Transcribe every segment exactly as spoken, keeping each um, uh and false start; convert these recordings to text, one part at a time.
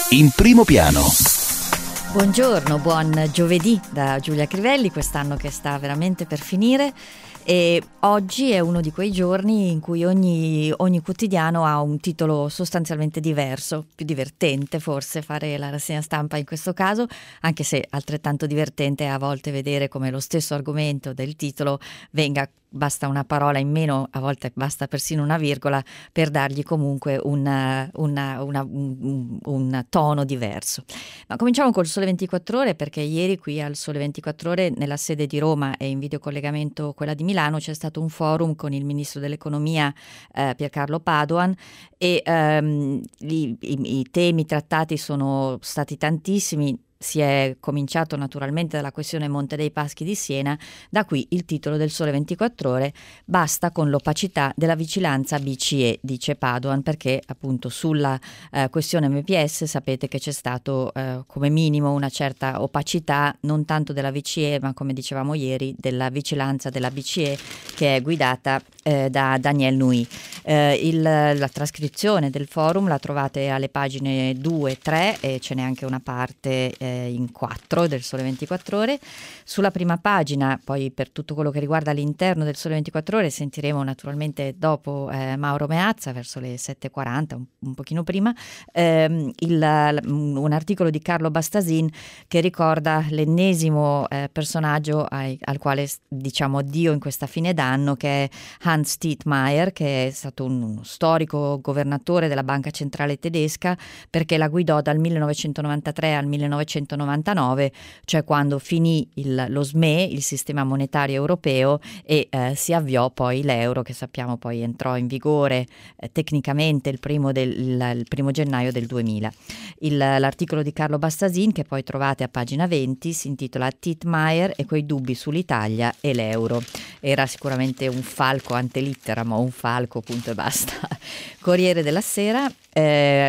In primo piano. Buongiorno, buon giovedì da Giulia Crivelli, quest'anno che sta veramente per finire, e oggi è uno di quei giorni in cui ogni, ogni quotidiano ha un titolo sostanzialmente diverso, più divertente forse fare la rassegna stampa in questo caso, anche se altrettanto divertente è a volte vedere come lo stesso argomento del titolo venga, basta una parola in meno, a volte basta persino una virgola per dargli comunque una, una, una, un, un tono diverso. Ma cominciamo col Sole ventiquattro Ore, perché ieri qui al Sole ventiquattro Ore, nella sede di Roma e in videocollegamento quella di Milano, c'è stato un forum con il ministro dell'economia eh, Piercarlo Padoan e ehm, i, i, i temi trattati sono stati tantissimi. Si è cominciato naturalmente dalla questione Monte dei Paschi di Siena, da qui il titolo del Sole ventiquattro Ore: basta con l'opacità della vigilanza B C E, dice Padoan, perché appunto sulla eh, questione M P S sapete che c'è stato eh, come minimo una certa opacità, non tanto della B C E ma, come dicevamo ieri, della vigilanza della B C E, che è guidata eh, da Daniel Nui. Eh, il, la trascrizione del forum la trovate alle pagine due e tre e ce n'è anche una parte eh, in quattro del Sole ventiquattro Ore. Sulla prima pagina, poi per tutto quello che riguarda l'interno del Sole ventiquattro Ore, sentiremo naturalmente dopo eh, Mauro Meazza verso le sette e quaranta, un, un pochino prima, ehm, il, un articolo di Carlo Bastasin che ricorda l'ennesimo eh, personaggio ai, al quale diciamo addio in questa fine d'anno, che è Hans Tietmeyer, che è stato un, uno storico governatore della Banca Centrale Tedesca, perché la guidò dal millenovecentonovantatré al millenovecentonovantanove, cioè quando finì il, lo S M E, il sistema monetario europeo, e eh, si avviò poi l'euro, che sappiamo poi entrò in vigore eh, tecnicamente il primo, del, il, il primo gennaio del duemila. Il, l'articolo di Carlo Bastasin, che poi trovate a pagina venti, si intitola Tietmeyer e quei dubbi sull'Italia e l'euro. Era sicuramente un falco ante litteram, o un falco punto e basta. Corriere della Sera. Eh,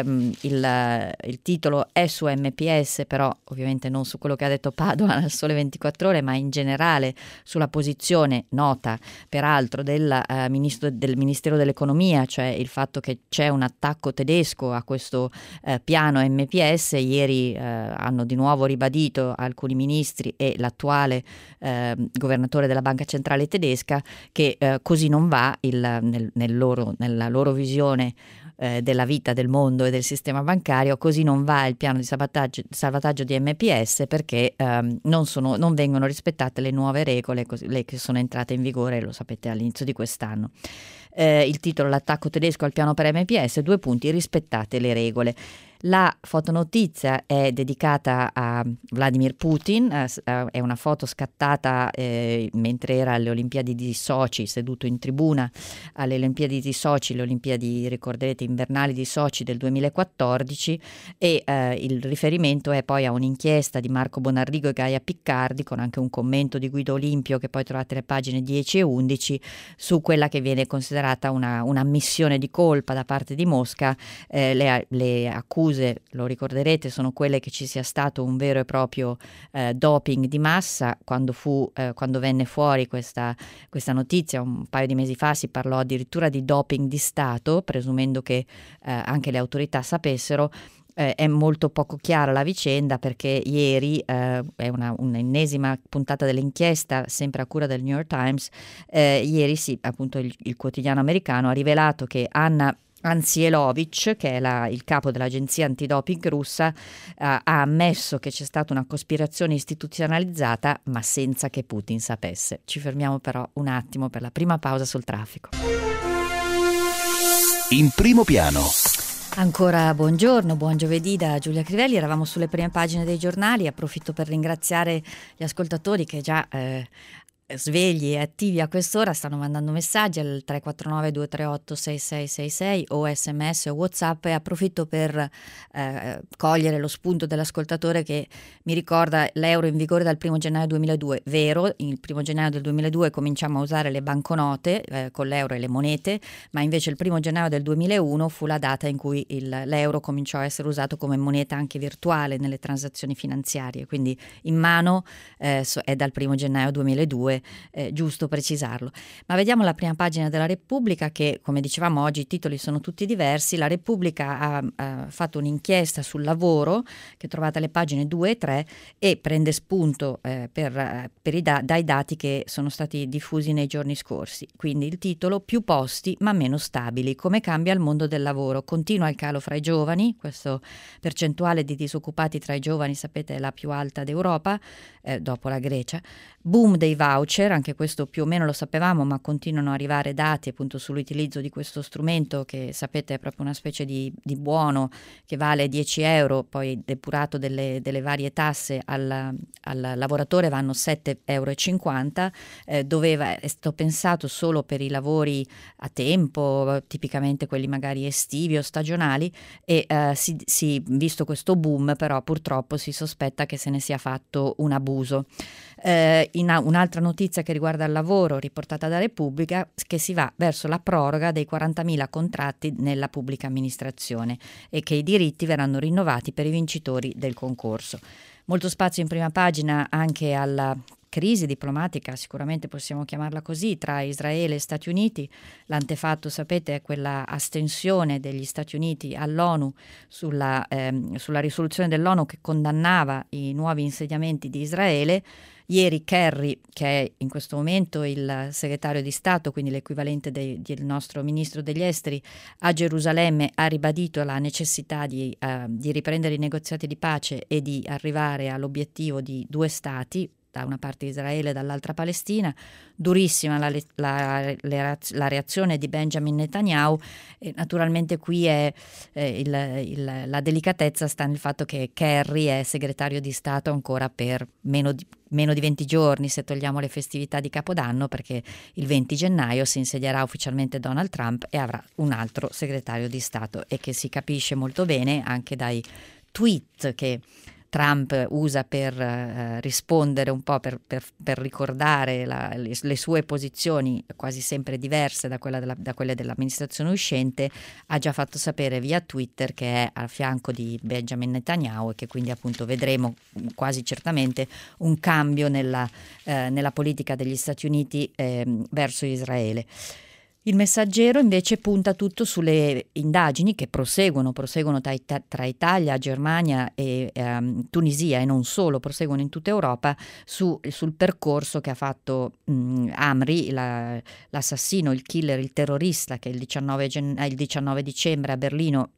il, il titolo è su M P S, però ovviamente non su quello che ha detto Padoan al Sole ventiquattro Ore, ma in generale sulla posizione nota peraltro del, eh, ministro, del Ministero dell'Economia, cioè il fatto che c'è un attacco tedesco a questo eh, piano M P S. Ieri eh, hanno di nuovo ribadito alcuni ministri e l'attuale eh, governatore della Banca Centrale Tedesca che eh, così non va il, nel, nel loro, nella loro visione Eh, della vita, del mondo e del sistema bancario, così non va il piano di salvataggio, salvataggio di M P S, perché ehm, non, sono, non vengono rispettate le nuove regole, così, le che sono entrate in vigore, lo sapete, all'inizio di quest'anno. Eh, il titolo: l'attacco tedesco al piano per M P S, due punti, rispettate le regole. La fotonotizia è dedicata a Vladimir Putin, eh, è una foto scattata eh, mentre era alle Olimpiadi di Sochi, seduto in tribuna alle Olimpiadi di Sochi, le Olimpiadi, ricorderete, invernali di Sochi del duemilaquattordici, e eh, il riferimento è poi a un'inchiesta di Marco Bonarrigo e Gaia Piccardi, con anche un commento di Guido Olimpio, che poi trovate alle pagine dieci e undici, su quella che viene considerata una, un'ammissione di colpa da parte di Mosca. Eh, le, le accuse, lo ricorderete, sono quelle che ci sia stato un vero e proprio eh, doping di massa. Quando fu eh, quando venne fuori questa, questa notizia un paio di mesi fa, si parlò addirittura di doping di Stato, presumendo che eh, anche le autorità sapessero. Eh, è molto poco chiara la vicenda, perché ieri eh, è una, un'ennesima puntata dell'inchiesta, sempre a cura del New York Times. Eh, ieri sì, appunto il, il quotidiano americano ha rivelato che Anna Ansielovic, che è la, il capo dell'agenzia antidoping russa, uh, ha ammesso che c'è stata una cospirazione istituzionalizzata, ma senza che Putin sapesse. Ci fermiamo però un attimo per la prima pausa sul traffico. In primo piano. Ancora buongiorno, buon giovedì da Giulia Crivelli. Eravamo sulle prime pagine dei giornali. Approfitto per ringraziare gli ascoltatori che già eh, svegli e attivi a quest'ora stanno mandando messaggi al tre quattro nove due tre otto sei sei sei sei o sms o WhatsApp, e approfitto per eh, cogliere lo spunto dell'ascoltatore che mi ricorda l'euro in vigore dal primo gennaio duemiladue. Vero, il primo gennaio del duemiladue cominciamo a usare le banconote eh, con l'euro e le monete, ma invece il primo gennaio del duemilauno fu la data in cui il, l'euro cominciò a essere usato come moneta anche virtuale nelle transazioni finanziarie, quindi in mano eh, è dal primo gennaio duemiladue comunque è giusto precisarlo. Ma vediamo la prima pagina della Repubblica che, come dicevamo, oggi i titoli sono tutti diversi. La Repubblica ha, ha fatto un'inchiesta sul lavoro che trovate alle pagine due e tre e prende spunto eh, per, per i da- dai dati che sono stati diffusi nei giorni scorsi. Quindi il titolo: più posti ma meno stabili, come cambia il mondo del lavoro. Continua il calo fra i giovani, questo percentuale di disoccupati tra i giovani sapete è la più alta d'Europa, eh, dopo la Grecia. Boom dei voucher, anche questo più o meno lo sapevamo, ma continuano ad arrivare dati appunto sull'utilizzo di questo strumento che sapete è proprio una specie di, di buono che vale dieci euro, poi depurato delle, delle varie tasse al, al lavoratore vanno sette virgola cinquanta euro, eh, doveva, è stato pensato solo per i lavori a tempo, tipicamente quelli magari estivi o stagionali, e eh, si, si, visto questo boom però purtroppo si sospetta che se ne sia fatto un abuso. Eh, in a, un'altra notizia che riguarda il lavoro riportata da Repubblica, che si va verso la proroga dei quarantamila contratti nella pubblica amministrazione e che i diritti verranno rinnovati per i vincitori del concorso. Molto spazio in prima pagina anche alla crisi diplomatica, sicuramente possiamo chiamarla così, tra Israele e Stati Uniti. L'antefatto, sapete, è quella astensione degli Stati Uniti all'ONU sulla, ehm, sulla risoluzione dell'ONU che condannava i nuovi insediamenti di Israele. Ieri Kerry, che è in questo momento il segretario di Stato, quindi l'equivalente de, del nostro ministro degli esteri, a Gerusalemme ha ribadito la necessità di, uh, di riprendere i negoziati di pace e di arrivare all'obiettivo di due stati, da una parte Israele e dall'altra Palestina. Durissima la, la, la reazione di Benjamin Netanyahu e naturalmente qui è eh, il, il, la delicatezza sta nel fatto che Kerry è segretario di Stato ancora per meno di, meno di venti giorni, se togliamo le festività di Capodanno, perché il venti gennaio si insedierà ufficialmente Donald Trump e avrà un altro segretario di Stato, e che si capisce molto bene anche dai tweet che Trump usa per eh, rispondere un po', per, per, per ricordare la, le, le sue posizioni quasi sempre diverse da, quella della, da quelle dell'amministrazione uscente. Ha già fatto sapere via Twitter che è a fianco di Benjamin Netanyahu e che quindi appunto vedremo quasi certamente un cambio nella, eh, nella politica degli Stati Uniti eh, verso Israele. Il Messaggero invece punta tutto sulle indagini che proseguono, proseguono tra, tra Italia, Germania e ehm, Tunisia, e non solo, proseguono in tutta Europa su, sul percorso che ha fatto mh, Amri, la, l'assassino, il killer, il terrorista che il diciannove, gen- il diciannove dicembre a Berlino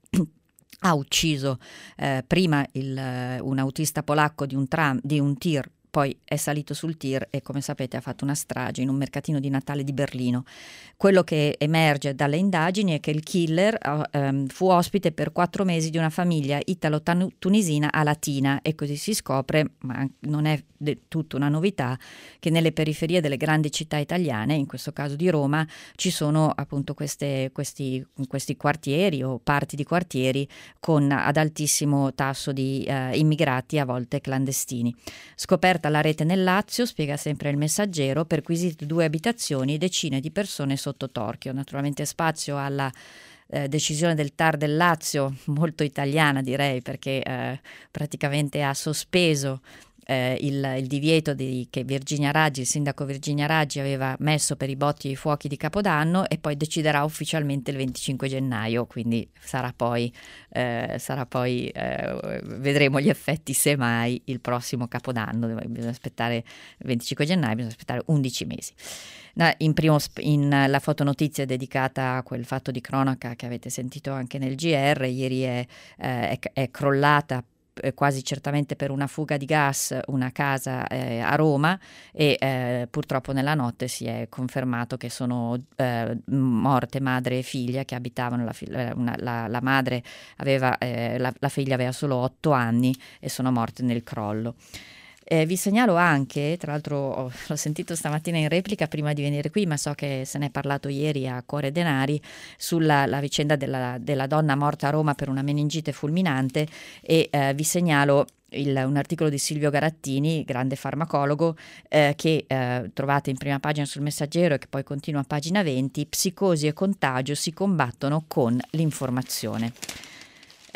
ha ucciso eh, prima il, un autista polacco di un tram, di un tir, poi è salito sul tir e, come sapete, ha fatto una strage in un mercatino di Natale di Berlino. Quello che emerge dalle indagini è che il killer uh, fu ospite per quattro mesi di una famiglia italo-tunisina a Latina, e così si scopre, ma non è de- tutta una novità, che nelle periferie delle grandi città italiane, in questo caso di Roma, ci sono appunto queste, questi, questi quartieri o parti di quartieri con ad altissimo tasso di uh, immigrati, a volte clandestini. Scoperta la rete nel Lazio, spiega sempre il Messaggero, perquisite due abitazioni, decine di persone sotto torchio. Naturalmente spazio alla eh, decisione del T A R del Lazio, molto italiana direi, perché eh, praticamente ha sospeso Eh, il, il divieto di, che Virginia Raggi, il sindaco Virginia Raggi aveva messo per i botti e i fuochi di Capodanno, e poi deciderà ufficialmente il venticinque gennaio, quindi sarà poi, eh, sarà poi eh, vedremo gli effetti semmai il prossimo Capodanno. Bisogna aspettare il venticinque gennaio, bisogna aspettare undici mesi. In, primo, in la fotonotizia dedicata a quel fatto di cronaca che avete sentito anche nel G R, ieri è, eh, è, è crollata quasi certamente per una fuga di gas una casa eh, a Roma, e eh, purtroppo nella notte si è confermato che sono eh, morte madre e figlia che abitavano. La, una, la, la madre aveva eh, la, la figlia aveva solo otto anni e sono morte nel crollo. Eh, vi segnalo anche, tra l'altro oh, l'ho sentito stamattina in replica prima di venire qui, ma so che se ne è parlato ieri a Cuore Denari, sulla la vicenda della, della donna morta a Roma per una meningite fulminante, e eh, vi segnalo Il, un articolo di Silvio Garattini, grande farmacologo, eh, che eh, trovate in prima pagina sul Messaggero e che poi continua a pagina venti. Psicosi e contagio si combattono con l'informazione.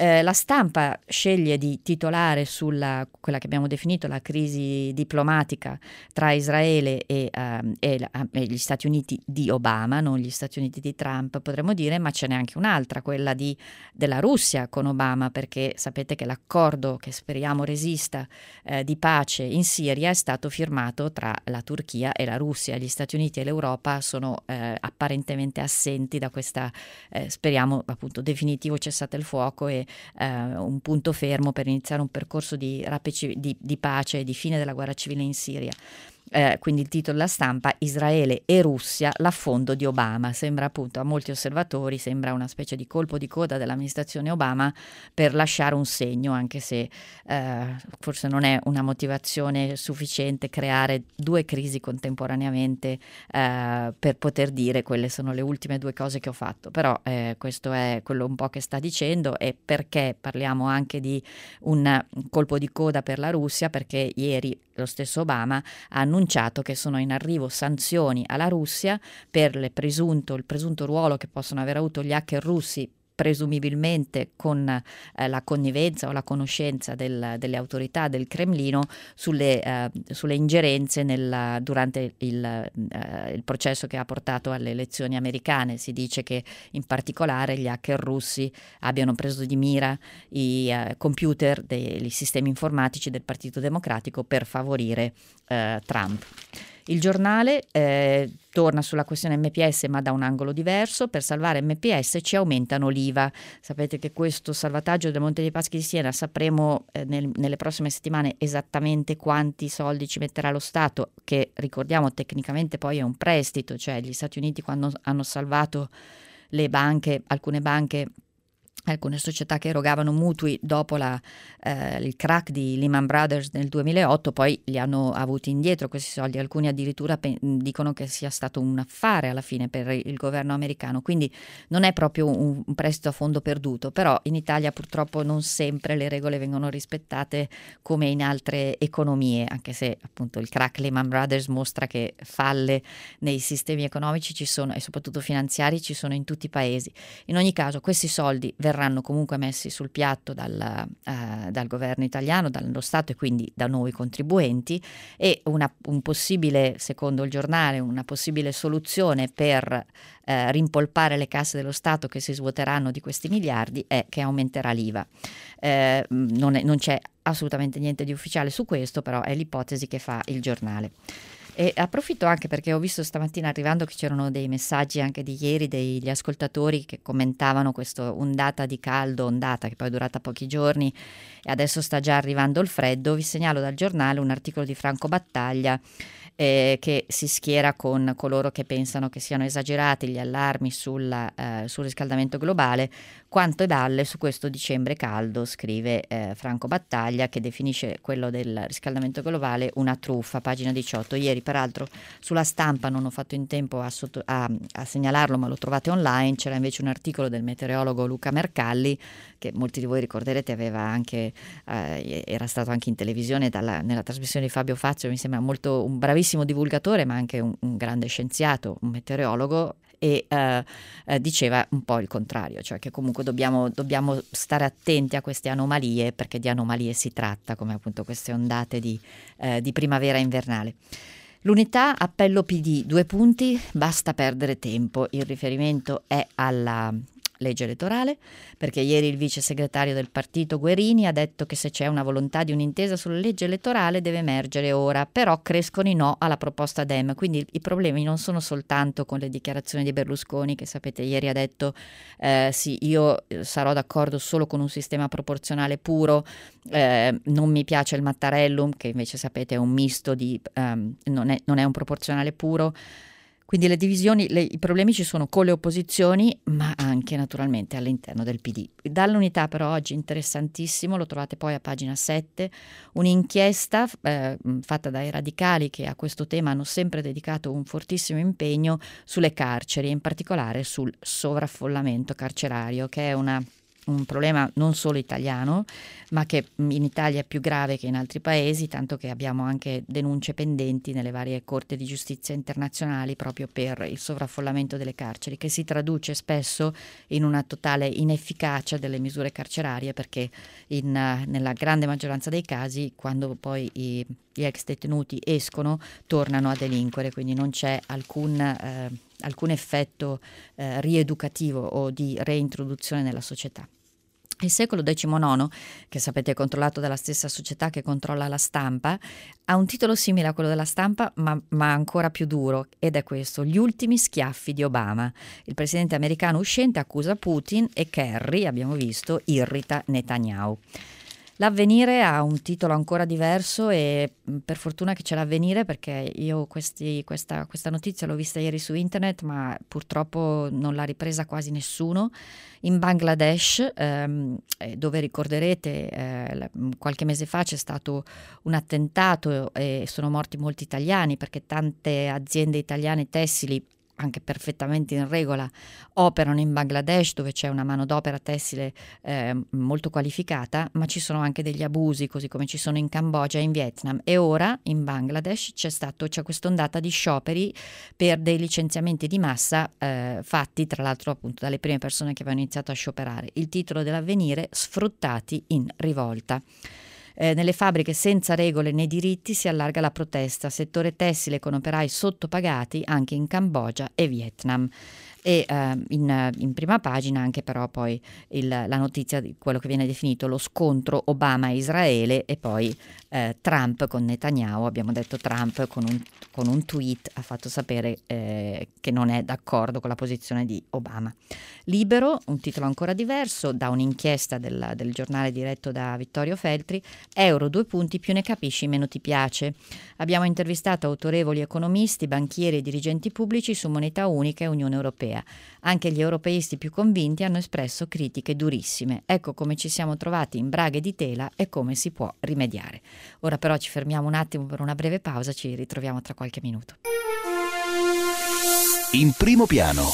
Eh, la stampa sceglie di titolare sulla quella che abbiamo definito la crisi diplomatica tra Israele e, ehm, e, la- e gli Stati Uniti di Obama, non gli Stati Uniti di Trump, potremmo dire, ma ce n'è anche un'altra, quella di, della Russia con Obama, perché sapete che l'accordo che speriamo resista eh, di pace in Siria è stato firmato tra la Turchia e la Russia. Gli Stati Uniti e l'Europa sono eh, apparentemente assenti da questa, eh, speriamo appunto, definitivo cessate il fuoco e eh, un punto fermo per iniziare un percorso di, rapici- di, di pace e di fine della guerra civile in Siria. Eh, quindi il titolo della stampa: Israele e Russia, l'affondo di Obama. Sembra appunto, a molti osservatori, sembra una specie di colpo di coda dell'amministrazione Obama per lasciare un segno, anche se eh, forse non è una motivazione sufficiente creare due crisi contemporaneamente eh, per poter dire quelle sono le ultime due cose che ho fatto. Però eh, questo è quello un po' che sta dicendo. E perché parliamo anche di un colpo di coda per la Russia? Perché ieri lo stesso Obama ha annunciato che sono in arrivo sanzioni alla Russia per le presunto, il presunto ruolo che possono aver avuto gli hacker russi, presumibilmente con eh, la connivenza o la conoscenza del, delle autorità del Cremlino sulle, eh, sulle ingerenze nel, durante il, eh, il processo che ha portato alle elezioni americane. Si dice che in particolare gli hacker russi abbiano preso di mira i eh, computer dei sistemi informatici del Partito Democratico per favorire eh, Trump. Il giornale eh, torna sulla questione M P S, ma da un angolo diverso. Per salvare M P S ci aumentano l'I V A. Sapete che questo salvataggio del Monte dei Paschi di Siena sapremo eh, nel, nelle prossime settimane esattamente quanti soldi ci metterà lo Stato, che ricordiamo tecnicamente poi è un prestito, cioè gli Stati Uniti, quando hanno salvato le banche, alcune banche, alcune società che erogavano mutui dopo la, eh, il crack di Lehman Brothers nel duemilaotto, poi li hanno avuti indietro questi soldi. Alcuni addirittura pe- dicono che sia stato un affare alla fine per il governo americano, quindi non è proprio un, un prestito a fondo perduto. Però in Italia purtroppo non sempre le regole vengono rispettate come in altre economie, anche se appunto il crack Lehman Brothers mostra che falle nei sistemi economici ci sono, e soprattutto finanziari ci sono in tutti i paesi. In ogni caso questi soldi verranno comunque messi sul piatto dal, uh, dal governo italiano, dallo Stato, e quindi da noi contribuenti. E una, un possibile, secondo il giornale, una possibile soluzione per uh, rimpolpare le casse dello Stato che si svuoteranno di questi miliardi è che aumenterà l'I V A. Eh, non, è, non c'è assolutamente niente di ufficiale su questo, però è l'ipotesi che fa il giornale. E approfitto anche perché ho visto stamattina arrivando che c'erano dei messaggi anche di ieri degli ascoltatori che commentavano questo ondata di caldo, ondata che poi è durata pochi giorni e adesso sta già arrivando il freddo. Vi segnalo dal giornale un articolo di Franco Battaglia eh, che si schiera con coloro che pensano che siano esagerati gli allarmi sulla, eh, sul riscaldamento globale. Quanto e balle su questo dicembre caldo, scrive eh, Franco Battaglia, che definisce quello del riscaldamento globale una truffa, pagina diciotto. Ieri peraltro sulla Stampa, non ho fatto in tempo a, sotto, a, a segnalarlo, ma lo trovate online, c'era invece un articolo del meteorologo Luca Mercalli, che molti di voi ricorderete aveva anche, eh, era stato anche in televisione dalla, nella trasmissione di Fabio Fazio. Mi sembra molto un bravissimo divulgatore, ma anche un, un grande scienziato, un meteorologo. E eh, eh, diceva un po' il contrario, cioè che comunque dobbiamo, dobbiamo stare attenti a queste anomalie, perché di anomalie si tratta, come appunto queste ondate di, eh, di primavera invernale. L'Unità, appello P D, due punti, basta perdere tempo. Il riferimento è alla legge elettorale, perché ieri il vice segretario del partito Guerini ha detto che se c'è una volontà di un'intesa sulla legge elettorale deve emergere ora, però crescono i no alla proposta Dem. Quindi i problemi non sono soltanto con le dichiarazioni di Berlusconi, che sapete ieri ha detto eh, sì, io sarò d'accordo solo con un sistema proporzionale puro, eh, non mi piace il Mattarellum, che invece sapete è un misto di um, non, è, non è un proporzionale puro. Quindi le divisioni, le, i problemi ci sono con le opposizioni, ma anche naturalmente all'interno del P D. Dall'Unità però oggi interessantissimo, lo trovate poi a pagina sette, un'inchiesta eh, fatta dai radicali che a questo tema hanno sempre dedicato un fortissimo impegno sulle carceri, in particolare sul sovraffollamento carcerario, che è una un problema non solo italiano, ma che in Italia è più grave che in altri paesi, tanto che abbiamo anche denunce pendenti nelle varie corti di giustizia internazionali proprio per il sovraffollamento delle carceri, che si traduce spesso in una totale inefficacia delle misure carcerarie, perché in, nella grande maggioranza dei casi, quando poi i, gli ex detenuti escono, tornano a delinquere, quindi non c'è alcun, eh, alcun effetto eh, rieducativo o di reintroduzione nella società. Il secolo diciannove, che sapete è controllato dalla stessa società che controlla la stampa, ha un titolo simile a quello della stampa, ma, ma ancora più duro, ed è questo: Gli ultimi schiaffi di Obama. Il presidente americano uscente accusa Putin e Kerry, abbiamo visto, irrita Netanyahu. L'Avvenire ha un titolo ancora diverso e per fortuna che c'è l'Avvenire, perché io questi, questa, questa notizia l'ho vista ieri su internet, ma purtroppo non l'ha ripresa quasi nessuno. In Bangladesh, ehm, dove ricorderete eh, qualche mese fa c'è stato un attentato e sono morti molti italiani, perché tante aziende italiane tessili, anche perfettamente in regola, operano in Bangladesh, dove c'è una manodopera tessile eh, molto qualificata, ma ci sono anche degli abusi, così come ci sono in Cambogia e in Vietnam. E ora in Bangladesh c'è stato c'è quest'ondata di scioperi per dei licenziamenti di massa eh, fatti tra l'altro appunto dalle prime persone che avevano iniziato a scioperare. Il titolo dell'Avvenire: Sfruttati in rivolta. Eh, nelle fabbriche senza regole né diritti si allarga la protesta, settore tessile con operai sottopagati anche in Cambogia e Vietnam. E eh, in, in prima pagina anche però poi il, la notizia di quello che viene definito lo scontro Obama-Israele, e poi eh, Trump con Netanyahu. Abbiamo detto Trump con un, con un tweet ha fatto sapere eh, che non è d'accordo con la posizione di Obama. Libero, un titolo ancora diverso, da un'inchiesta del, del giornale diretto da Vittorio Feltri: euro due punti, più ne capisci meno ti piace. Abbiamo intervistato autorevoli economisti, banchieri e dirigenti pubblici su moneta unica e Unione Europea. Anche gli europeisti più convinti hanno espresso critiche durissime. Ecco come ci siamo trovati in braghe di tela e come si può rimediare. Ora però ci fermiamo un attimo per una breve pausa, ci ritroviamo tra qualche minuto. In primo piano.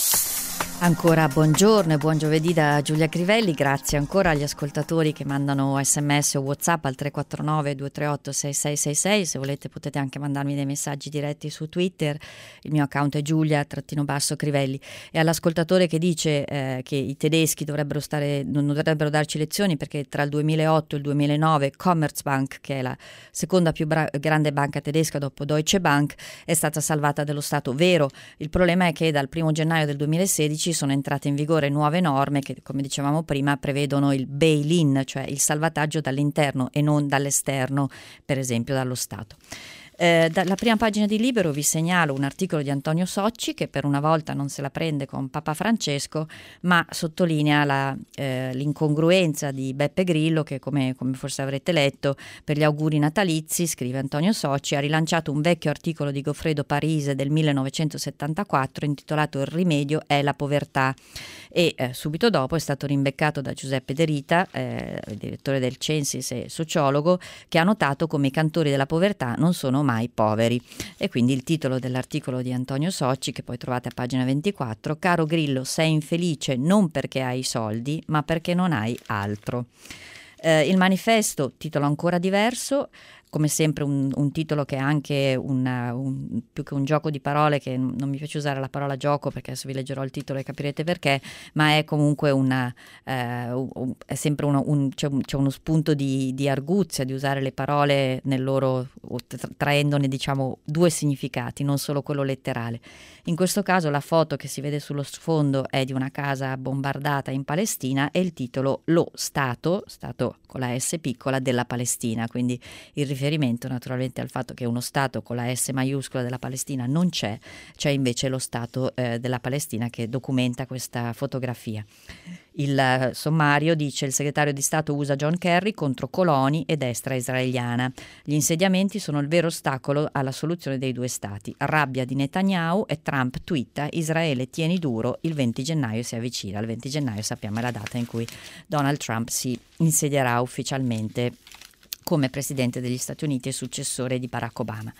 Ancora buongiorno e buon giovedì da Giulia Crivelli, grazie ancora agli ascoltatori che mandano sms o WhatsApp al tre quattro nove due tre otto sei sei sei sei. Se volete potete anche mandarmi dei messaggi diretti su Twitter, il mio account è Giulia trattino basso Crivelli. E all'ascoltatore che dice eh, che i tedeschi dovrebbero stare, non dovrebbero darci lezioni perché tra il duemilaotto e il duemilanove Commerzbank, che è la seconda più bra- grande banca tedesca dopo Deutsche Bank, è stata salvata dallo Stato. Vero, il problema è che dal primo gennaio del duemilasedici sono entrate in vigore nuove norme che, come dicevamo prima, prevedono il bail-in, cioè il salvataggio dall'interno e non dall'esterno, per esempio dallo Stato. Eh, dalla prima pagina di Libero vi segnalo un articolo di Antonio Socci, che per una volta non se la prende con Papa Francesco, ma sottolinea la, eh, l'incongruenza di Beppe Grillo, che come, come forse avrete letto, per gli auguri natalizi, scrive Antonio Socci, ha rilanciato un vecchio articolo di Goffredo Parise del millenovecentosettantaquattro intitolato Il rimedio è la povertà, e eh, subito dopo è stato rimbeccato da Giuseppe De Rita, eh, direttore del Censis e sociologo, che ha notato come i cantori della povertà non sono mai poveri. E quindi il titolo dell'articolo di Antonio Socci, che poi trovate a pagina ventiquattro: Caro Grillo, sei infelice non perché hai soldi, ma perché non hai altro. Eh, il Manifesto, titolo ancora diverso, come sempre un, un titolo che è anche una, un, più che un gioco di parole, che non mi piace usare la parola gioco perché adesso vi leggerò il titolo e capirete perché, ma è comunque una, eh, un, è sempre uno, un, c'è, un, c'è uno spunto di, di arguzia, di usare le parole nel loro, traendone diciamo due significati, non solo quello letterale. In questo caso la foto che si vede sullo sfondo è di una casa bombardata in Palestina e il titolo Lo Stato, Stato con la S piccola, della Palestina, quindi il riferimento naturalmente al fatto che uno Stato con la S maiuscola della Palestina non c'è, c'è invece lo Stato eh, della Palestina che documenta questa fotografia. Il uh, sommario dice: il segretario di Stato U S A John Kerry contro coloni e destra israeliana. Gli insediamenti sono il vero ostacolo alla soluzione dei due stati. Rabbia di Netanyahu e Trump twitta: Israele tieni duro, il venti gennaio si avvicina. Il venti gennaio sappiamo è la data in cui Donald Trump si insedierà ufficialmente come presidente degli Stati Uniti e successore di Barack Obama.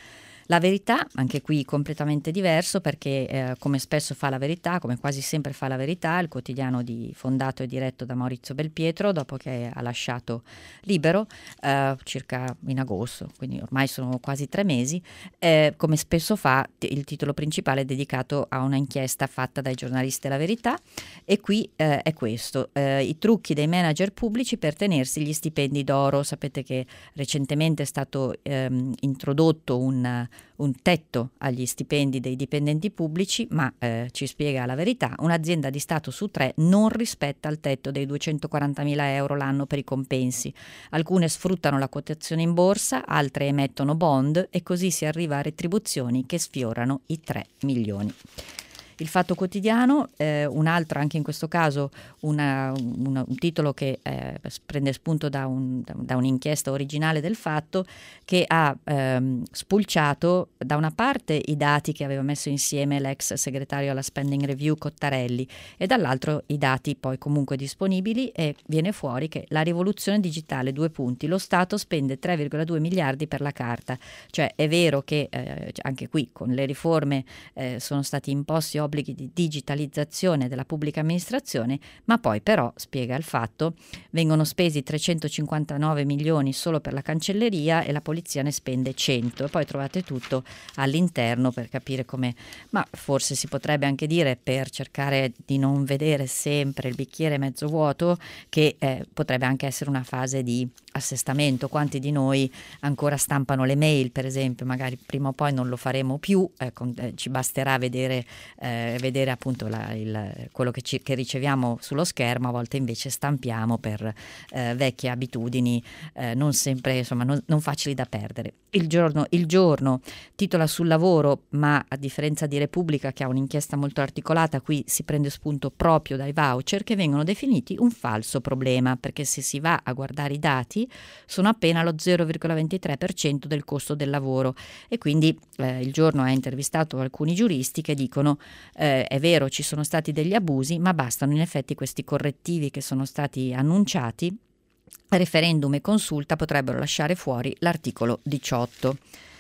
La Verità, anche qui completamente diverso, perché eh, come spesso fa La Verità, come quasi sempre fa La Verità, il quotidiano di, fondato e diretto da Maurizio Belpietro, dopo che ha lasciato Libero, eh, circa in agosto, quindi ormai sono quasi tre mesi, eh, come spesso fa, t- il titolo principale è dedicato a una inchiesta fatta dai giornalisti della Verità, e qui eh, è questo, eh, i trucchi dei manager pubblici per tenersi gli stipendi d'oro. Sapete che recentemente è stato ehm, introdotto un, un tetto agli stipendi dei dipendenti pubblici, ma eh, ci spiega La Verità, un'azienda di Stato su tre non rispetta il tetto dei duecentoquarantamila euro l'anno per i compensi. Alcune sfruttano la quotazione in borsa, altre emettono bond e così si arriva a retribuzioni che sfiorano i tre milioni. Il Fatto Quotidiano, eh, un altro, anche in questo caso una, una, un titolo che eh, prende spunto da, un, da, da un'inchiesta originale del Fatto, che ha ehm, spulciato da una parte i dati che aveva messo insieme l'ex segretario alla Spending Review Cottarelli e dall'altro i dati poi comunque disponibili, e viene fuori che la rivoluzione digitale, due punti, lo Stato spende tre virgola due miliardi per la carta. Cioè è vero che eh, anche qui con le riforme eh, sono stati imposti obblighi di digitalizzazione della pubblica amministrazione, ma poi però, spiega Il Fatto, vengono spesi trecentocinquantanove milioni solo per la cancelleria e la polizia ne spende cento, e poi trovate tutto all'interno per capire come, ma forse si potrebbe anche dire, per cercare di non vedere sempre il bicchiere mezzo vuoto, che eh, potrebbe anche essere una fase di assestamento. Quanti di noi ancora stampano le mail, per esempio? Magari prima o poi non lo faremo più, eh, con, eh, ci basterà vedere eh, vedere appunto la, il, quello che, ci, che riceviamo sullo schermo. A volte invece stampiamo per eh, vecchie abitudini eh, non sempre, insomma, non, non facili da perdere. Il giorno, il giorno titola sul lavoro, ma a differenza di Repubblica, che ha un'inchiesta molto articolata, qui si prende spunto proprio dai voucher, che vengono definiti un falso problema, perché se si va a guardare i dati sono appena lo zero virgola ventitré per cento del costo del lavoro, e quindi eh, il giorno ha intervistato alcuni giuristi che dicono Eh, è vero, ci sono stati degli abusi, ma bastano in effetti questi correttivi che sono stati annunciati. Referendum e consulta potrebbero lasciare fuori l'articolo diciotto.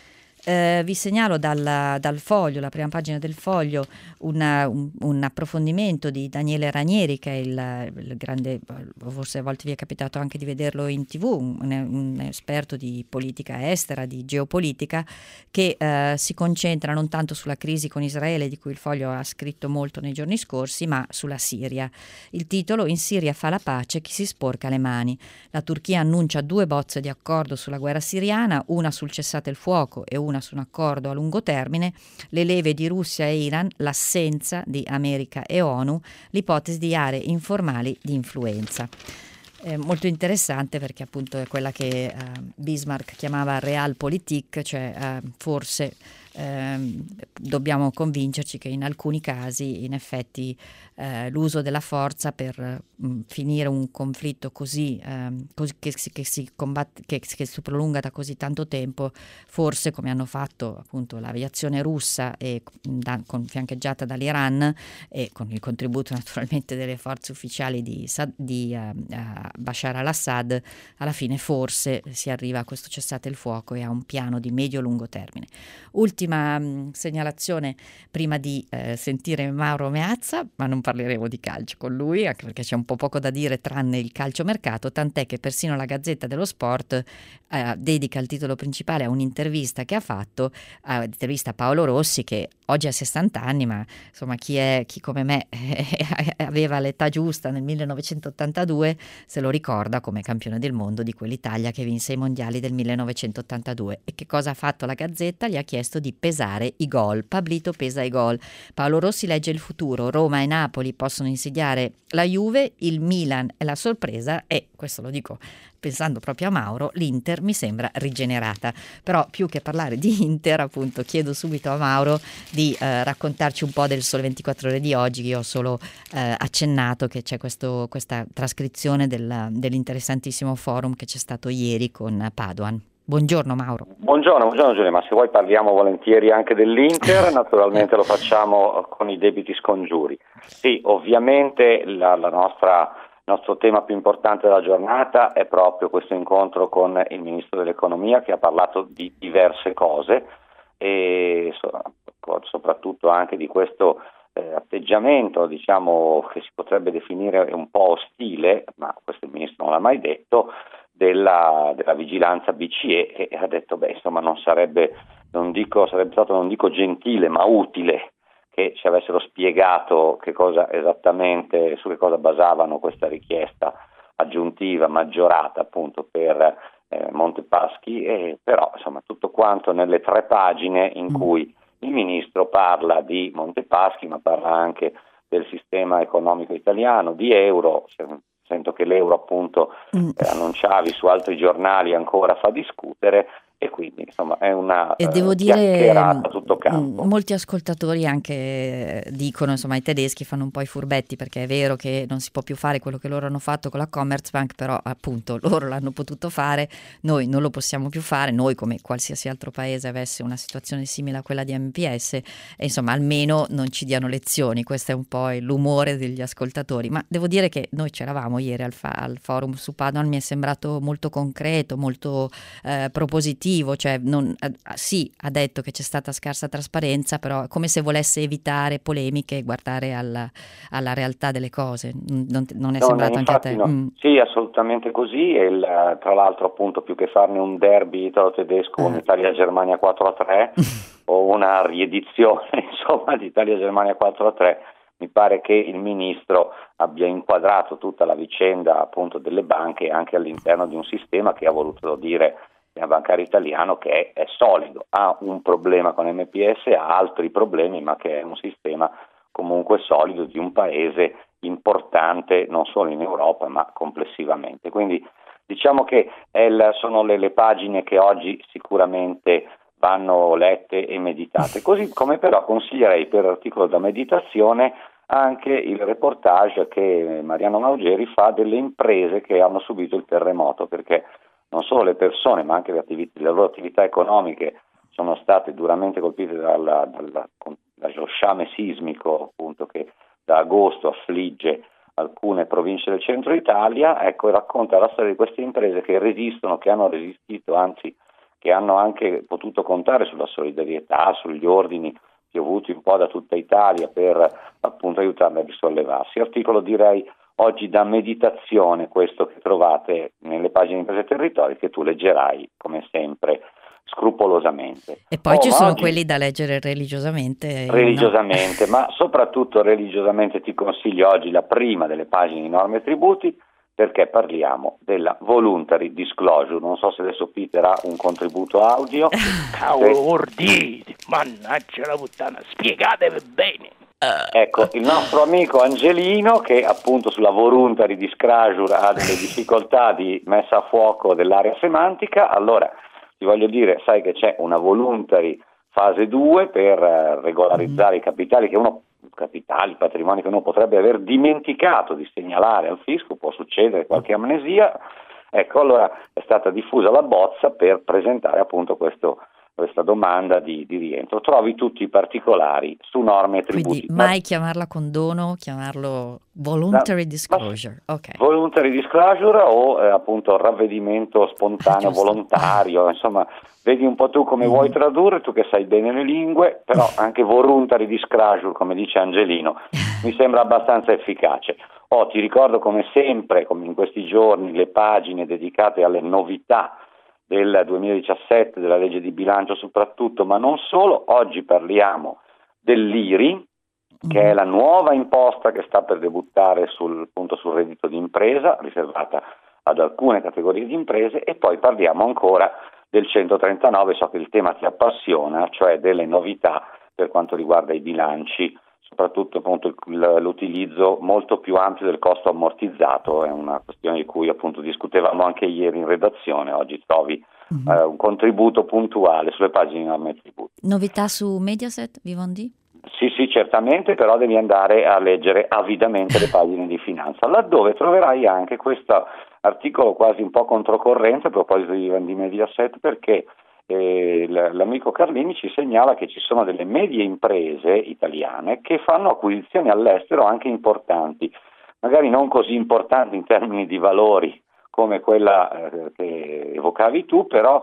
Eh, vi segnalo dal, dal Foglio, la prima pagina del Foglio, una, un, un approfondimento di Daniele Ranieri, che è il, il grande, forse a volte vi è capitato anche di vederlo in tivù, un, un esperto di politica estera, di geopolitica, che eh, si concentra non tanto sulla crisi con Israele, di cui il Foglio ha scritto molto nei giorni scorsi, ma sulla Siria. Il titolo: In Siria fa la pace chi si sporca le mani. La Turchia annuncia due bozze di accordo sulla guerra siriana, una sul cessate il fuoco e una su un accordo a lungo termine, le leve di Russia e Iran, l'assenza di America e ONU, l'ipotesi di aree informali di influenza. È molto interessante perché appunto è quella che eh, Bismarck chiamava realpolitik, cioè eh, forse eh, dobbiamo convincerci che in alcuni casi in effetti eh, l'uso della forza per mh, finire un conflitto così, eh, così che, si, che, si combatte, che, che si prolunga da così tanto tempo, forse come hanno fatto appunto l'aviazione russa e da, con, fiancheggiata dall'Iran e con il contributo naturalmente delle forze ufficiali di, di uh, uh, Bashar al-Assad, alla fine forse si arriva a questo cessate il fuoco e a un piano di medio-lungo termine. Ultima mh, segnalazione prima di eh, sentire Mauro Meazza, ma non parleremo di calcio con lui, anche perché c'è un po' poco da dire tranne il calciomercato, tant'è che persino la Gazzetta dello Sport eh, dedica il titolo principale a un'intervista che ha fatto, a un'intervista a Paolo Rossi, che oggi ha sessanta anni, ma insomma chi, è, chi come me eh, aveva l'età giusta nel millenovecentottantadue se lo ricorda come campione del mondo di quell'Italia che vinse i mondiali del millenovecentottantadue. E che cosa ha fatto la Gazzetta? Gli ha chiesto di pesare i gol. Pablito pesa i gol. Paolo Rossi legge il futuro. Roma e Napoli possono insidiare la Juve, il Milan è la sorpresa, e questo lo dico pensando proprio a Mauro, l'Inter mi sembra rigenerata. Però più che parlare di Inter, appunto, chiedo subito a Mauro di eh, raccontarci un po' del Sole ventiquattro Ore di oggi, che io ho solo eh, accennato che c'è questo, questa trascrizione del, dell'interessantissimo forum che c'è stato ieri con Padoan. Buongiorno Mauro. Buongiorno, buongiorno Giulia, ma se vuoi parliamo volentieri anche dell'Inter, naturalmente lo facciamo con i debiti scongiuri. Sì, ovviamente la, la nostra, il nostro tema più importante della giornata è proprio questo incontro con il Ministro dell'Economia, che ha parlato di diverse cose, e so, soprattutto anche di questo eh, atteggiamento, diciamo, che si potrebbe definire un po' ostile, ma questo il ministro non l'ha mai detto, della, della vigilanza B C E, e ha detto beh insomma non sarebbe, non dico, sarebbe stato non dico gentile ma utile che ci avessero spiegato che cosa esattamente, su che cosa basavano questa richiesta aggiuntiva maggiorata appunto per eh, Montepaschi, e però insomma tutto quanto nelle tre pagine in cui il ministro parla di Montepaschi ma parla anche del sistema economico italiano, di euro. Sento che l'euro appunto mm. eh, annunciavi su altri giornali ancora fa discutere, e quindi insomma è una e devo eh, dire chiacchierata a tutto campo. Molti ascoltatori anche dicono, insomma i tedeschi fanno un po' i furbetti, perché è vero che non si può più fare quello che loro hanno fatto con la Commerzbank, però appunto loro l'hanno potuto fare, noi non lo possiamo più fare, noi come qualsiasi altro paese avesse una situazione simile a quella di M P S, e insomma almeno non ci diano lezioni. Questo è un po' l'umore degli ascoltatori, ma devo dire che noi c'eravamo ieri al, fa- al forum su Padoan, mi è sembrato molto concreto, molto eh, propositivo. Cioè non, eh, sì, ha detto che c'è stata scarsa trasparenza, però è come se volesse evitare polemiche e guardare alla, alla realtà delle cose. Non, non è No, sembrato no, anche a te? no. Mm. Sì, assolutamente così, e il, tra l'altro appunto più che farne un derby italo-tedesco, Eh. un'Italia-Germania quattro a tre o una riedizione insomma di Italia-Germania quattro a tre, mi pare che il ministro abbia inquadrato tutta la vicenda appunto delle banche anche all'interno di un sistema che ha voluto dire bancario italiano che è, è solido, ha un problema con M P S, ha altri problemi, ma che è un sistema comunque solido di un paese importante non solo in Europa ma complessivamente. Quindi diciamo che è il, sono le, le pagine che oggi sicuramente vanno lette e meditate, così come però consiglierei per articolo da meditazione anche il reportage che Mariano Maugeri fa delle imprese che hanno subito il terremoto, perché non solo le persone ma anche le, attività, le loro attività economiche sono state duramente colpite dalla, dalla, dallo sciame sismico appunto che da agosto affligge alcune province del centro Italia. Ecco, racconta la storia di queste imprese che resistono, che hanno resistito, anzi che hanno anche potuto contare sulla solidarietà, sugli ordini piovuti un po' da tutta Italia per appunto aiutarle a risollevarsi. Articolo direi oggi da meditazione, questo che trovate nelle pagine di Imprese e Territori, che tu leggerai come sempre scrupolosamente. E poi oh, ci sono oggi, quelli da leggere religiosamente. Religiosamente, no. ma soprattutto religiosamente ti consiglio oggi la prima delle pagine di Norme e Tributi, perché parliamo della voluntary disclosure. Non so se adesso Peter ha un contributo audio. Cavolo, ordite, mannaggia la puttana, spiegatevi bene. Ecco, il nostro amico Angelino, che appunto sulla voluntary disclosure ha delle difficoltà di messa a fuoco dell'area semantica. Allora ti voglio dire, sai che c'è una voluntary fase due per eh, regolarizzare mm. i capitali che uno capitali, patrimoni che uno potrebbe aver dimenticato di segnalare al fisco, può succedere qualche amnesia. Ecco, allora è stata diffusa la bozza per presentare appunto questo questa domanda di, di rientro. Trovi tutti i particolari su Norme e Tributi. Quindi mai chiamarla condono, chiamarlo voluntary no, disclosure. Okay. Voluntary disclosure o eh, appunto ravvedimento spontaneo, ah, volontario, insomma, vedi un po' tu come mm. vuoi tradurre, tu che sai bene le lingue, però anche voluntary disclosure, come dice Angelino, mi sembra abbastanza efficace. Oh, ti ricordo come sempre, come in questi giorni, le pagine dedicate alle novità del duemiladiciassette, della legge di bilancio soprattutto, ma non solo. Oggi parliamo dell'I R I, che è la nuova imposta che sta per debuttare sul, appunto, sul reddito di impresa, riservata ad alcune categorie di imprese, e poi parliamo ancora del centotrentanove, so che il tema ti appassiona, cioè delle novità per quanto riguarda i bilanci, soprattutto appunto l'utilizzo molto più ampio del costo ammortizzato. È una questione di cui appunto discutevamo anche ieri in redazione. Oggi trovi mm-hmm. eh, un contributo puntuale sulle pagine di Norme e Tributi. Novità su Mediaset, Vivendi? Sì, sì, certamente, però devi andare a leggere avidamente le pagine di finanza, laddove troverai anche questo articolo quasi un po' controcorrente a proposito di Vivendi Mediaset, perché Eh, l'amico Carlini ci segnala che ci sono delle medie imprese italiane che fanno acquisizioni all'estero anche importanti, magari non così importanti in termini di valori come quella eh, che evocavi tu, però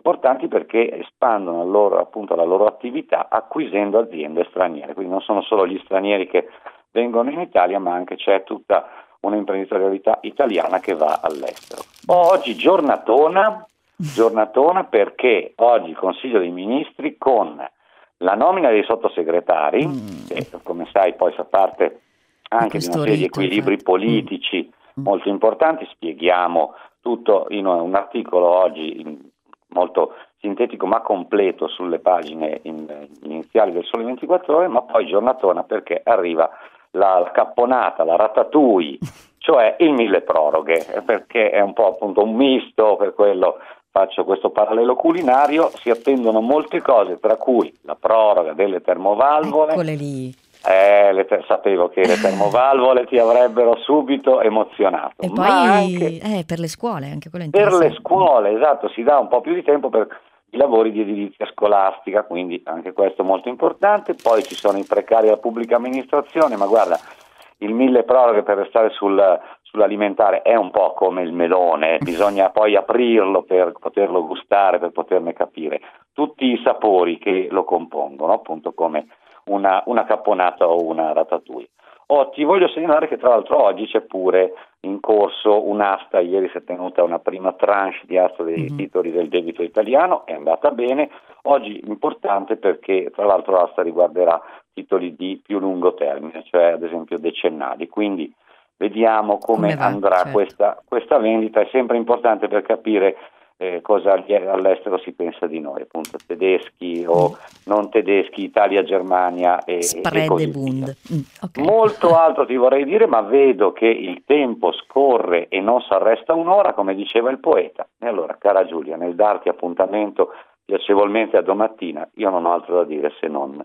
importanti perché espandono la loro, appunto, la loro attività acquisendo aziende straniere, quindi non sono solo gli stranieri che vengono in Italia, ma anche c'è tutta un'imprenditorialità italiana che va all'estero. Oggi giornatona, giornatona perché oggi il Consiglio dei Ministri con la nomina dei sottosegretari, mm. che come sai poi fa parte anche di una serie di equilibri infatti. politici mm. molto importanti, spieghiamo tutto in un articolo oggi molto sintetico ma completo sulle pagine in, iniziali del Sole ventiquattro Ore, ma poi giornatona perché arriva la, la capponata, la ratatouille, cioè il mille proroghe, perché è un po' appunto un misto, per quello faccio questo parallelo culinario. Si attendono molte cose, tra cui la proroga delle termovalvole. Eccole lì. Eh, le te- sapevo che le termovalvole ti avrebbero subito emozionato. E ma poi anche eh, per le scuole, anche quello è per interessante. le scuole, esatto, si dà un po' più di tempo per i lavori di edilizia scolastica, quindi anche questo molto importante. Poi ci sono i precari della pubblica amministrazione, ma guarda, il mille proroghe, per restare sul, sull'alimentare, è un po' come il melone, bisogna poi aprirlo per poterlo gustare, per poterne capire tutti i sapori che lo compongono, appunto come una, una capponata o una ratatouille. Oh, ti voglio segnalare che tra l'altro oggi c'è pure in corso un'asta, ieri si è tenuta una prima tranche di asta dei mm-hmm. titoli del debito italiano, è andata bene. Oggi importante perché tra l'altro l'asta riguarderà titoli di più lungo termine, cioè ad esempio decennali, quindi vediamo come, come va, andrà certo. questa, questa vendita. È sempre importante per capire eh, cosa all'estero si pensa di noi, appunto tedeschi o mm. non tedeschi, Italia, Germania e, e così Bund. via. Mm, okay. Molto altro ti vorrei dire, ma vedo che il tempo scorre e non si arresta un'ora, come diceva il poeta. E allora, cara Giulia, nel darti appuntamento piacevolmente a domattina, io non ho altro da dire se non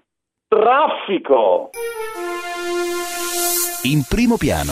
traffico! In primo piano.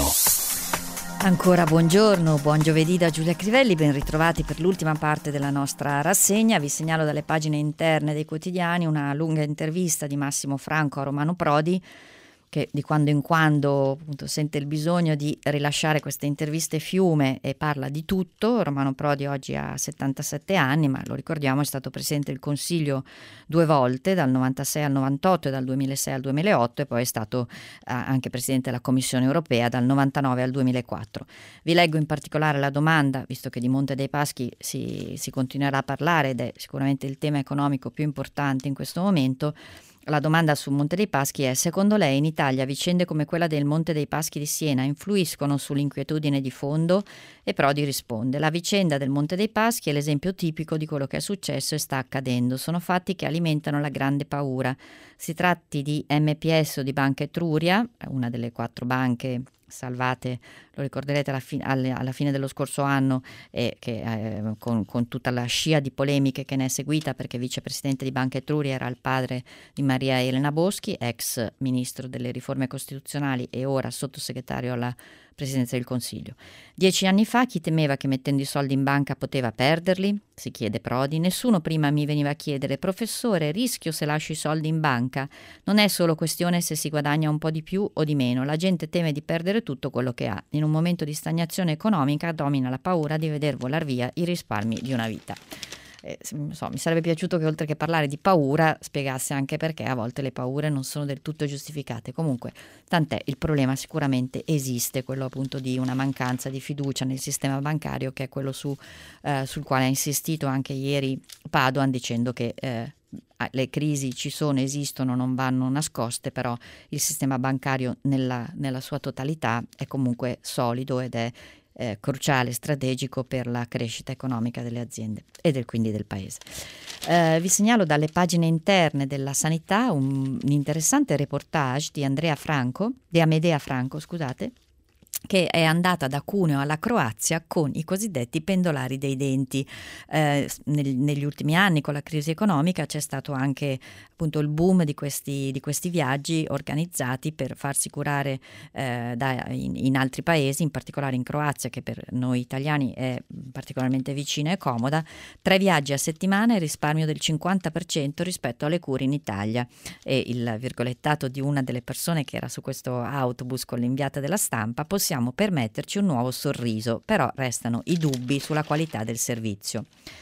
Ancora buongiorno, buon giovedì da Giulia Crivelli, ben ritrovati per l'ultima parte della nostra rassegna. Vi segnalo dalle pagine interne dei quotidiani una lunga intervista di Massimo Franco a Romano Prodi, che di quando in quando appunto sente il bisogno di rilasciare queste interviste fiume e parla di tutto. Romano Prodi oggi ha settantasette anni, ma lo ricordiamo è stato Presidente del Consiglio due volte, dal novantasei al novantotto e dal duemilasei al duemilaotto, e poi è stato eh, anche Presidente della Commissione Europea dal novantanove al duemilaquattro. Vi leggo in particolare la domanda, visto che di Monte dei Paschi si, si continuerà a parlare ed è sicuramente il tema economico più importante in questo momento. La domanda su Monte dei Paschi è: secondo lei in Italia vicende come quella del Monte dei Paschi di Siena influiscono sull'inquietudine di fondo? E Prodi risponde: la vicenda del Monte dei Paschi è l'esempio tipico di quello che è successo e sta accadendo. Sono fatti che alimentano la grande paura. Si tratti di M P S o di Banca Etruria, una delle quattro banche salvate, lo ricorderete alla, fi- alla fine dello scorso anno, e che eh, con, con tutta la scia di polemiche che ne è seguita, perché vicepresidente di Banca Etruria era il padre di Maria Elena Boschi, ex ministro delle riforme costituzionali e ora sottosegretario alla Presidenza del Consiglio. Dieci anni fa chi temeva che mettendo i soldi in banca poteva perderli? Si chiede Prodi. Nessuno prima mi veniva a chiedere: professore, rischio se lascio i soldi in banca? Non è solo questione se si guadagna un po' di più o di meno, la gente teme di perdere tutto quello che ha. In un momento di stagnazione economica domina la paura di veder volar via i risparmi di una vita. Eh, so, mi sarebbe piaciuto che oltre che parlare di paura spiegasse anche perché a volte le paure non sono del tutto giustificate. Comunque tant'è, il problema sicuramente esiste, quello appunto di una mancanza di fiducia nel sistema bancario, che è quello su, eh, sul quale ha insistito anche ieri Padoan, dicendo che eh, le crisi ci sono, esistono, non vanno nascoste, però il sistema bancario nella, nella sua totalità è comunque solido ed è Eh, cruciale, strategico per la crescita economica delle aziende e del, quindi del paese. Eh, vi segnalo dalle pagine interne della sanità un, un interessante reportage di Andrea Franco, di Amedea Franco, scusate, che è andata da Cuneo alla Croazia con i cosiddetti pendolari dei denti. Eh, nel, negli ultimi anni, con la crisi economica, c'è stato anche appunto il boom di questi, di questi viaggi organizzati per farsi curare eh, da, in, in altri paesi, in particolare in Croazia, che per noi italiani è particolarmente vicina e comoda. Tre viaggi a settimana e risparmio del cinquanta per cento rispetto alle cure in Italia. E il virgolettato di una delle persone che era su questo autobus con l'inviata della Stampa: possiamo permetterci un nuovo sorriso, però restano i dubbi sulla qualità del servizio.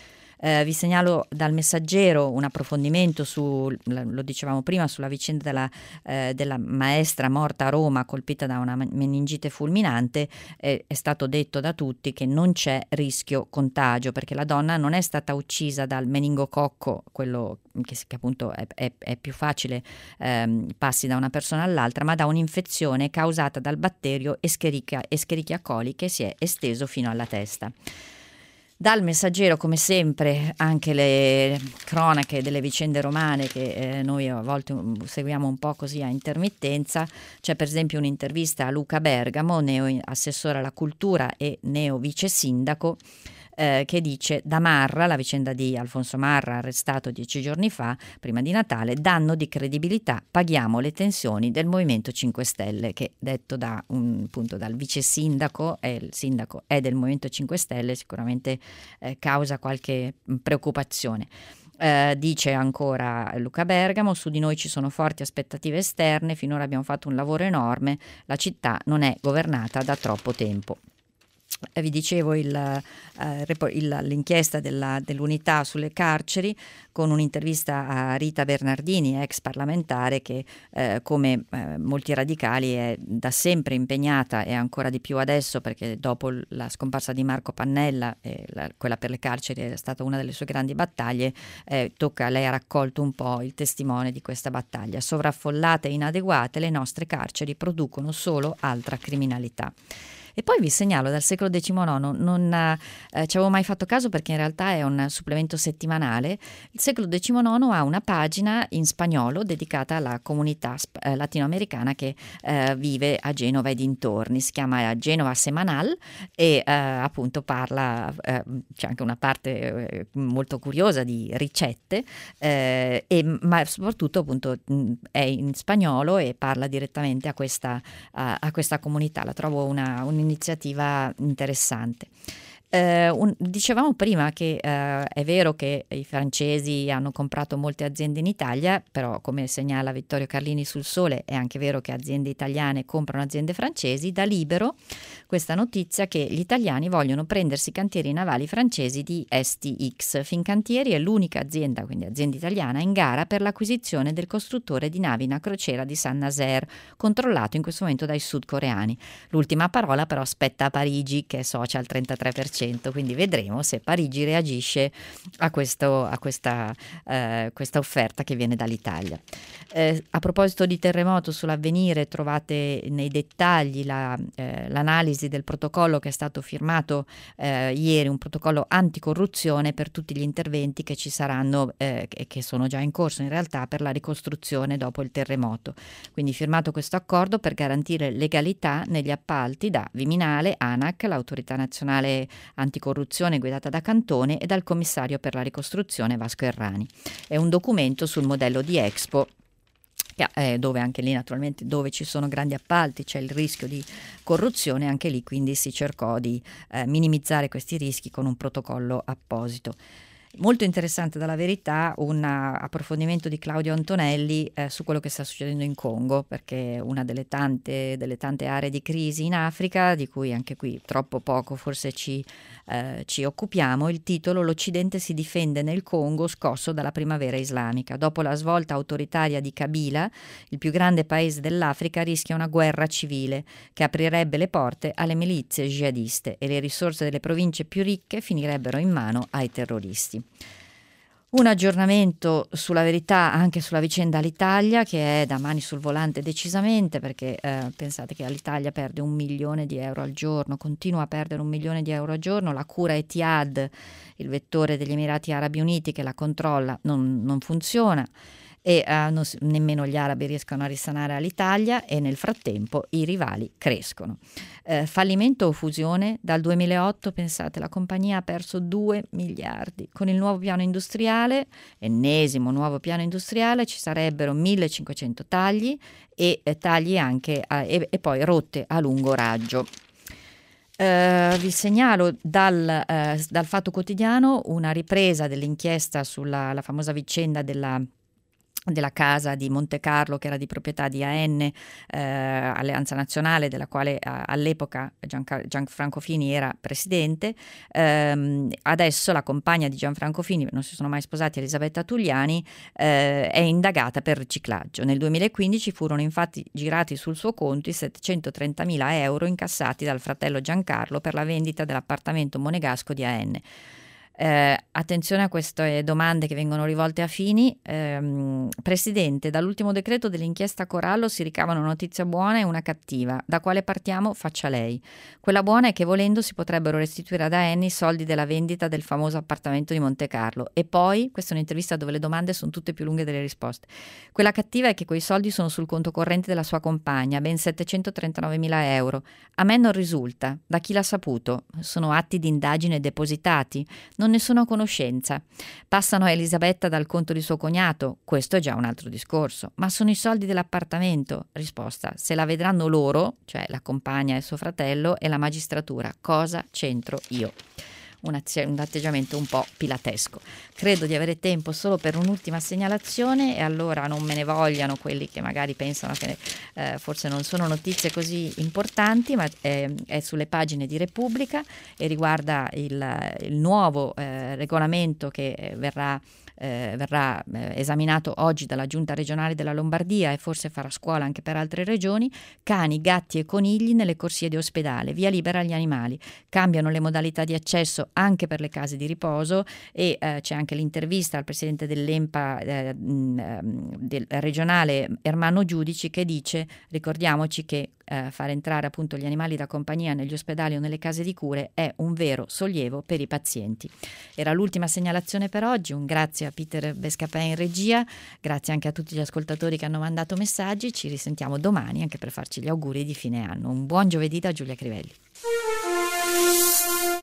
Eh, vi segnalo dal Messaggero un approfondimento su, lo dicevamo prima, sulla vicenda della, eh, della maestra morta a Roma colpita da una meningite fulminante. Eh, è stato detto da tutti che non c'è rischio contagio, perché la donna non è stata uccisa dal meningococco, quello che, che appunto è, è, è più facile ehm, passi da una persona all'altra, ma da un'infezione causata dal batterio Escherichia, Escherichia coli, che si è esteso fino alla testa. Dal Messaggero, come sempre, anche le cronache delle vicende romane che eh, noi a volte seguiamo un po' così a intermittenza. C'è per esempio un'intervista a Luca Bergamo, neo assessore alla cultura e neo vice sindaco, eh, che dice: da Marra, la vicenda di Alfonso Marra, arrestato dieci giorni fa, prima di Natale, danno di credibilità, paghiamo le tensioni del Movimento cinque Stelle, che detto da un, appunto, dal vice sindaco, e il sindaco è del Movimento cinque Stelle, sicuramente eh, causa qualche preoccupazione. Eh, dice ancora Luca Bergamo: su di noi ci sono forti aspettative esterne, finora abbiamo fatto un lavoro enorme, la città non è governata da troppo tempo. Vi dicevo il, eh, il, l'inchiesta della, dell'Unità sulle carceri, con un'intervista a Rita Bernardini, ex parlamentare, che eh, come eh, molti radicali è da sempre impegnata, e ancora di più adesso, perché dopo la scomparsa di Marco Pannella, eh, la, quella per le carceri è stata una delle sue grandi battaglie. eh, tocca, lei ha raccolto un po' il testimone di questa battaglia. Sovraffollate e inadeguate, le nostre carceri producono solo altra criminalità. E poi vi segnalo dal secolo diciannove, non eh, ci avevo mai fatto caso perché in realtà è un supplemento settimanale. Il secolo diciannove ha una pagina in spagnolo dedicata alla comunità eh, latinoamericana che eh, vive a Genova e dintorni. Si chiama Genova Semanal e eh, appunto parla, eh, c'è anche una parte eh, molto curiosa di ricette, eh, e, ma soprattutto appunto mh, è in spagnolo e parla direttamente a questa, a, a questa comunità. La trovo una, un un'iniziativa interessante. Eh, un, dicevamo prima che eh, è vero che i francesi hanno comprato molte aziende in Italia, però come segnala Vittorio Carlini sul Sole è anche vero che aziende italiane comprano aziende francesi. Da Libero questa notizia che gli italiani vogliono prendersi i cantieri navali francesi di S T X. Fincantieri è l'unica azienda, quindi azienda italiana, in gara per l'acquisizione del costruttore di navi in crociera di Saint-Nazaire, controllato in questo momento dai sudcoreani. L'ultima parola però spetta a Parigi, che è socia al trentatré per cento. Quindi vedremo se Parigi reagisce a, questo, a questa, eh, questa offerta che viene dall'Italia. Eh, a proposito di terremoto, sull'Avvenire trovate nei dettagli la, eh, l'analisi del protocollo che è stato firmato eh, ieri, un protocollo anticorruzione per tutti gli interventi che ci saranno e eh, che sono già in corso in realtà per la ricostruzione dopo il terremoto. Quindi firmato questo accordo per garantire legalità negli appalti da Viminale, ANAC, l'autorità nazionale anticorruzione guidata da Cantone, e dal commissario per la ricostruzione Vasco Errani. È un documento sul modello di Expo, eh, dove anche lì naturalmente dove ci sono grandi appalti c'è il rischio di corruzione, anche lì quindi si cercò di eh, minimizzare questi rischi con un protocollo apposito. Molto interessante dalla Verità un approfondimento di Claudio Antonelli eh, su quello che sta succedendo in Congo, perché una delle tante, delle tante aree di crisi in Africa, di cui anche qui troppo poco forse ci, eh, ci occupiamo. Il titolo: l'Occidente si difende nel Congo scosso dalla primavera islamica. Dopo la svolta autoritaria di Kabila, il più grande paese dell'Africa rischia una guerra civile che aprirebbe le porte alle milizie jihadiste e le risorse delle province più ricche finirebbero in mano ai terroristi. Un aggiornamento sulla Verità anche sulla vicenda Alitalia, che è da mani sul volante decisamente, perché eh, pensate che Alitalia perde un milione di euro al giorno, continua a perdere un milione di euro al giorno. La cura Etihad, il vettore degli Emirati Arabi Uniti che la controlla, non, non funziona, e eh, non, nemmeno gli arabi riescono a risanare Alitalia, e nel frattempo i rivali crescono. Eh, fallimento o fusione? Dal duemilaotto, pensate, la compagnia ha perso due miliardi. Con il nuovo piano industriale, ennesimo nuovo piano industriale, ci sarebbero millecinquecento tagli e eh, tagli anche a, e, e poi rotte a lungo raggio. Uh, vi segnalo dal, uh, dal Fatto Quotidiano una ripresa dell'inchiesta sulla la famosa vicenda della della casa di Monte Carlo, che era di proprietà di A N, eh, Alleanza Nazionale, della quale eh, all'epoca Gianca- Gianfranco Fini era presidente. Ehm, adesso la compagna di Gianfranco Fini, non si sono mai sposati, Elisabetta Tugliani, eh, è indagata per riciclaggio. Nel duemilaquindici furono infatti girati sul suo conto i settecentotrentamila euro incassati dal fratello Giancarlo per la vendita dell'appartamento monegasco di A N. Eh, attenzione a queste domande che vengono rivolte a Fini. Eh, Presidente, dall'ultimo decreto dell'inchiesta Corallo si ricavano una notizia buona e una cattiva. Da quale partiamo? Faccia lei. Quella buona è che volendo si potrebbero restituire ad A N i soldi della vendita del famoso appartamento di Monte Carlo. E poi, questa è un'intervista dove le domande sono tutte più lunghe delle risposte. Quella cattiva è che quei soldi sono sul conto corrente della sua compagna, ben settecentotrentanovanomila euro. A me non risulta. Da chi l'ha saputo? Sono atti di indagine depositati. Non ne sono a conoscenza. Passano a Elisabetta dal conto di suo cognato, questo è già un altro discorso. Ma sono i soldi dell'appartamento? Risposta: se la vedranno loro, cioè la compagna e suo fratello, e la magistratura. Cosa c'entro io? Un, azio- un atteggiamento un po' pilatesco. Credo di avere tempo solo per un'ultima segnalazione, e allora non me ne vogliano quelli che magari pensano che eh, forse non sono notizie così importanti, ma è, è sulle pagine di Repubblica e riguarda il, il nuovo eh, regolamento che verrà Eh, verrà eh, esaminato oggi dalla Giunta regionale della Lombardia e forse farà scuola anche per altre regioni. Cani, gatti e conigli nelle corsie di ospedale, via libera agli animali. Cambiano le modalità di accesso anche per le case di riposo e eh, c'è anche l'intervista al presidente dell'Empa eh, mh, del regionale Ermanno Giudici, che dice: ricordiamoci che eh, far entrare appunto gli animali da compagnia negli ospedali o nelle case di cure è un vero sollievo per i pazienti. Era l'ultima segnalazione per oggi. Un grazie a Peter Bescapè in regia, grazie anche a tutti gli ascoltatori che hanno mandato messaggi. Ci risentiamo domani anche per farci gli auguri di fine anno. Un buon giovedì da Giulia Crivelli.